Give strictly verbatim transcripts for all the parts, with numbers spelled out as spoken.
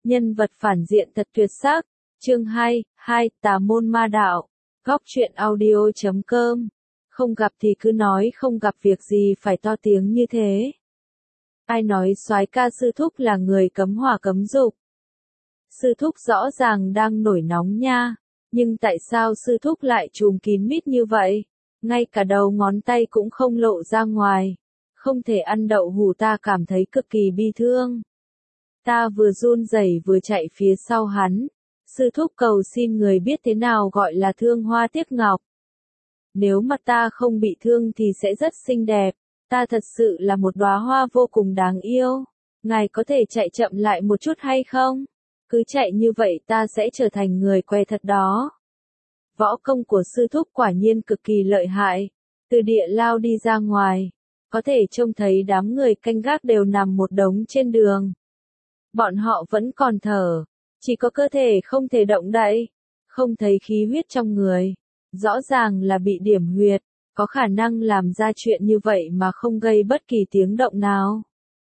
Nhân vật phản diện thật tuyệt sắc. Chương hai, hai Tà môn ma đạo. Góc truyện audio chấm com. Không gặp thì cứ nói không gặp, việc gì phải to tiếng như thế. Ai nói soái ca sư thúc là người cấm hỏa cấm dục? Sư thúc rõ ràng đang nổi nóng nha, nhưng tại sao sư thúc lại trùm kín mít như vậy? Ngay cả đầu ngón tay cũng không lộ ra ngoài. Không thể ăn đậu hũ, ta cảm thấy cực kỳ bi thương. Ta vừa run rẩy vừa chạy phía sau hắn. Sư thúc cầu xin người biết thế nào gọi là thương hoa tiếc ngọc. Nếu mặt ta không bị thương thì sẽ rất xinh đẹp. Ta thật sự là một đóa hoa vô cùng đáng yêu. Ngài có thể chạy chậm lại một chút hay không? Cứ chạy như vậy ta sẽ trở thành người què thật đó. Võ công của sư thúc quả nhiên cực kỳ lợi hại. Từ địa lao đi ra ngoài, có thể trông thấy đám người canh gác đều nằm một đống trên đường. Bọn họ vẫn còn thở, chỉ có cơ thể không thể động đậy, không thấy khí huyết trong người. Rõ ràng là bị điểm huyệt, có khả năng làm ra chuyện như vậy mà không gây bất kỳ tiếng động nào.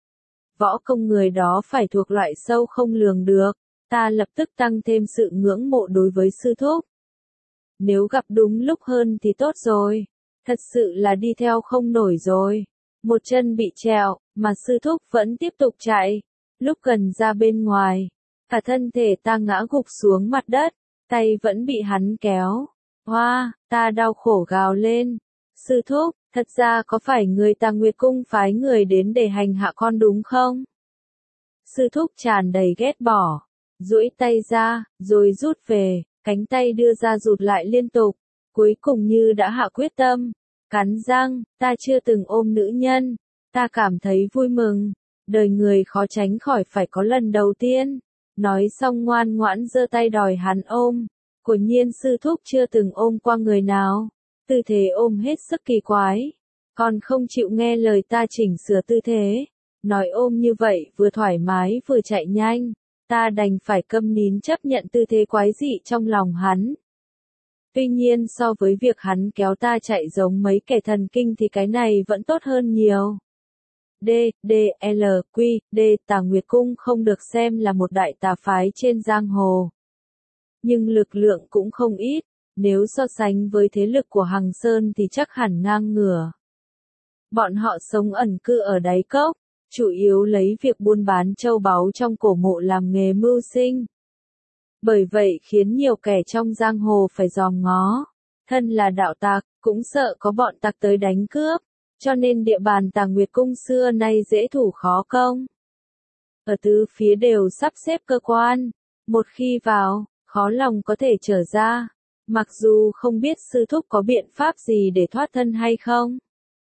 Võ công người đó phải thuộc loại sâu không lường được, ta lập tức tăng thêm sự ngưỡng mộ đối với sư thúc. Nếu gặp đúng lúc hơn thì tốt rồi, thật sự là đi theo không nổi rồi. Một chân bị trẹo, mà sư thúc vẫn tiếp tục chạy. Lúc gần ra bên ngoài, cả thân thể ta ngã gục xuống mặt đất, tay vẫn bị hắn kéo. Hoa, ta đau khổ gào lên. Sư thúc, thật ra có phải người Tà Nguyệt Cung phái người đến để hành hạ con đúng không? Sư thúc tràn đầy ghét bỏ, duỗi tay ra, rồi rút về, cánh tay đưa ra rụt lại liên tục, cuối cùng như đã hạ quyết tâm. Cắn răng, ta chưa từng ôm nữ nhân, ta cảm thấy vui mừng, đời người khó tránh khỏi phải có lần đầu tiên. Nói xong ngoan ngoãn giơ tay đòi hắn ôm, quả nhiên sư thúc chưa từng ôm qua người nào, tư thế ôm hết sức kỳ quái, còn không chịu nghe lời ta chỉnh sửa tư thế, nói ôm như vậy vừa thoải mái vừa chạy nhanh, ta đành phải câm nín chấp nhận tư thế quái dị trong lòng hắn. Tuy nhiên so với việc hắn kéo ta chạy giống mấy kẻ thần kinh thì cái này vẫn tốt hơn nhiều. D, D, L, Q, D, Tà Nguyệt Cung không được xem là một đại tà phái trên giang hồ. Nhưng lực lượng cũng không ít, nếu so sánh với thế lực của Hằng Sơn thì chắc hẳn ngang ngửa. Bọn họ sống ẩn cư ở đáy cốc, chủ yếu lấy việc buôn bán châu báu trong cổ mộ làm nghề mưu sinh. Bởi vậy khiến nhiều kẻ trong giang hồ phải dòm ngó. Thân là đạo tặc, cũng sợ có bọn tặc tới đánh cướp, cho nên địa bàn Tà Nguyệt Cung xưa nay dễ thủ khó công. Ở tứ phía đều sắp xếp cơ quan, một khi vào, khó lòng có thể trở ra, mặc dù không biết sư thúc có biện pháp gì để thoát thân hay không.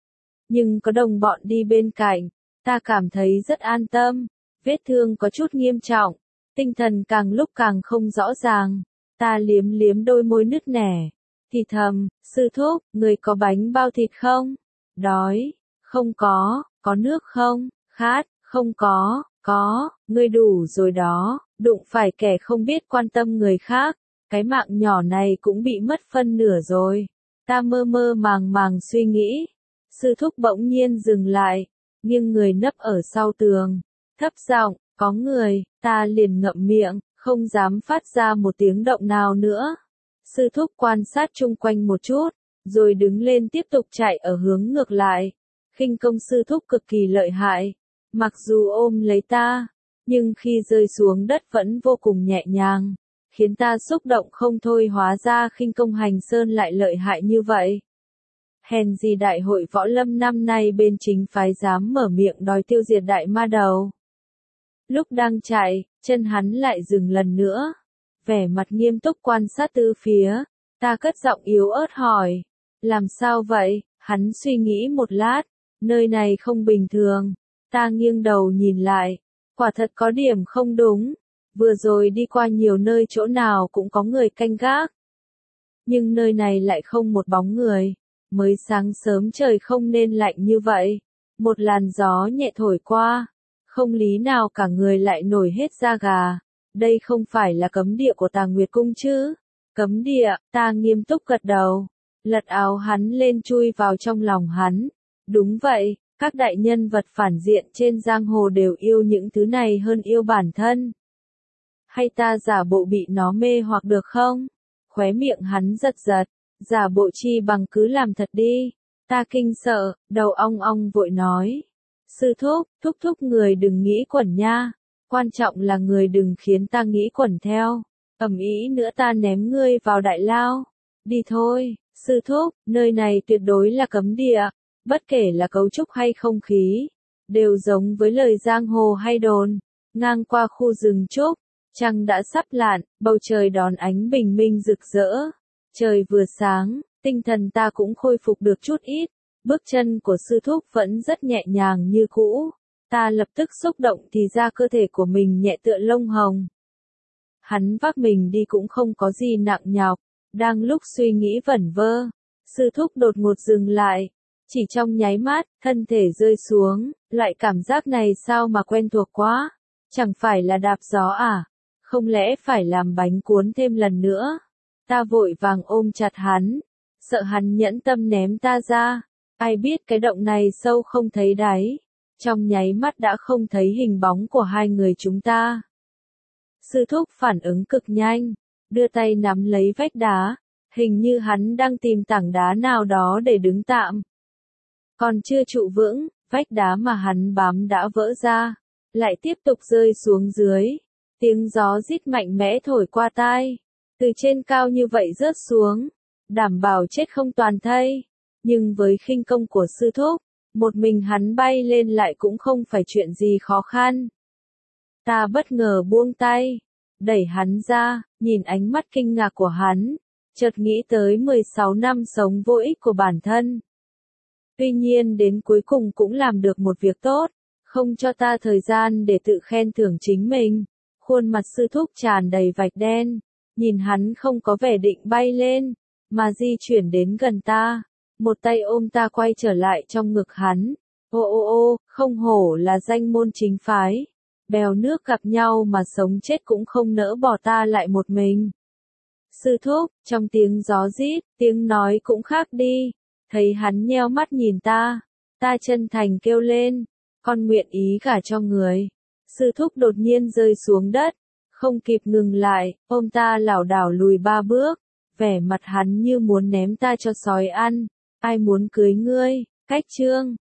Nhưng có đồng bọn đi bên cạnh, ta cảm thấy rất an tâm, vết thương có chút nghiêm trọng, tinh thần càng lúc càng không rõ ràng, ta liếm liếm đôi môi nứt nẻ, thì thầm, sư thúc, người có bánh bao thịt không? Đói, không có, có nước không? Khát, không có, có, ngươi đủ rồi đó, đụng phải kẻ không biết quan tâm người khác, cái mạng nhỏ này cũng bị mất phân nửa rồi. Ta mơ mơ màng màng suy nghĩ, sư thúc bỗng nhiên dừng lại, nghiêng người nấp ở sau tường, thấp giọng, có người, ta liền ngậm miệng, không dám phát ra một tiếng động nào nữa. Sư thúc quan sát chung quanh một chút, rồi đứng lên tiếp tục chạy ở hướng ngược lại. Khinh công sư thúc cực kỳ lợi hại, mặc dù ôm lấy ta, nhưng khi rơi xuống đất vẫn vô cùng nhẹ nhàng, khiến ta xúc động không thôi, hóa ra khinh công Hành Sơn lại lợi hại như vậy. Hèn gì đại hội võ lâm năm nay bên chính phái dám mở miệng đòi tiêu diệt đại ma đầu. Lúc đang chạy, chân hắn lại dừng lần nữa, vẻ mặt nghiêm túc quan sát tứ phía, ta cất giọng yếu ớt hỏi, làm sao vậy? Hắn suy nghĩ một lát, nơi này không bình thường, ta nghiêng đầu nhìn lại, quả thật có điểm không đúng, vừa rồi đi qua nhiều nơi chỗ nào cũng có người canh gác. Nhưng nơi này lại không một bóng người, mới sáng sớm trời không nên lạnh như vậy, một làn gió nhẹ thổi qua, không lý nào cả người lại nổi hết da gà, đây không phải là cấm địa của Tà Nguyệt Cung chứ? Cấm địa, ta nghiêm túc gật đầu, lật áo hắn lên chui vào trong lòng hắn, đúng vậy, các đại nhân vật phản diện trên giang hồ đều yêu những thứ này hơn yêu bản thân. hay ta giả bộ bị nó mê hoặc được không? Khóe miệng hắn giật giật, giả bộ chi bằng cứ làm thật đi. Ta kinh sợ, đầu ong ong vội nói. Sư thúc, thúc thúc người đừng nghĩ quẩn nha. Quan trọng là người đừng khiến ta nghĩ quẩn theo. Ầm ĩ nữa ta ném ngươi vào đại lao. Đi thôi, sư thúc, nơi này tuyệt đối là cấm địa. Bất kể là cấu trúc hay không khí, đều giống với lời giang hồ hay đồn. Ngang qua khu rừng trúc, trăng đã sắp lặn, bầu trời đón ánh bình minh rực rỡ. Trời vừa sáng, tinh thần ta cũng khôi phục được chút ít. Bước chân của sư thúc vẫn rất nhẹ nhàng như cũ. Ta lập tức xúc động thì ra cơ thể của mình nhẹ tựa lông hồng. Hắn vác mình đi cũng không có gì nặng nhọc. Đang lúc suy nghĩ vẩn vơ, sư thúc đột ngột dừng lại. Chỉ trong nháy mắt, thân thể rơi xuống. Loại cảm giác này sao mà quen thuộc quá. Chẳng phải là đạp gió à? Không lẽ phải làm bánh cuốn thêm lần nữa? Ta vội vàng ôm chặt hắn. Sợ hắn nhẫn tâm ném ta ra. Ai biết cái động này sâu không thấy đáy. Trong nháy mắt đã không thấy hình bóng của hai người chúng ta. Sư thúc phản ứng cực nhanh. Đưa tay nắm lấy vách đá. Hình như hắn đang tìm tảng đá nào đó để đứng tạm. Còn chưa trụ vững, vách đá mà hắn bám đã vỡ ra. Lại tiếp tục rơi xuống dưới. Tiếng gió rít mạnh mẽ thổi qua tai. Từ trên cao như vậy rớt xuống. Đảm bảo chết không toàn thây. Nhưng với khinh công của sư thúc, một mình hắn bay lên lại cũng không phải chuyện gì khó khăn. Ta bất ngờ buông tay, đẩy hắn ra, nhìn ánh mắt kinh ngạc của hắn, chợt nghĩ tới mười sáu năm sống vô ích của bản thân. Tuy nhiên đến cuối cùng cũng làm được một việc tốt, không cho ta thời gian để tự khen thưởng chính mình. Khuôn mặt sư thúc tràn đầy vạch đen, nhìn hắn không có vẻ định bay lên, mà di chuyển đến gần ta. Một tay ôm ta quay trở lại trong ngực hắn. Ô ô ô, không hổ là danh môn chính phái. Bèo nước gặp nhau mà sống chết cũng không nỡ bỏ ta lại một mình. Sư thúc, trong tiếng gió rít, tiếng nói cũng khác đi. Thấy hắn nheo mắt nhìn ta. Ta chân thành kêu lên. Con nguyện ý gả cho người. Sư thúc đột nhiên rơi xuống đất. Không kịp ngừng lại, ôm ta lảo đảo lùi ba bước. Vẻ mặt hắn như muốn ném ta cho sói ăn. Ai muốn cưới ngươi, cách chương.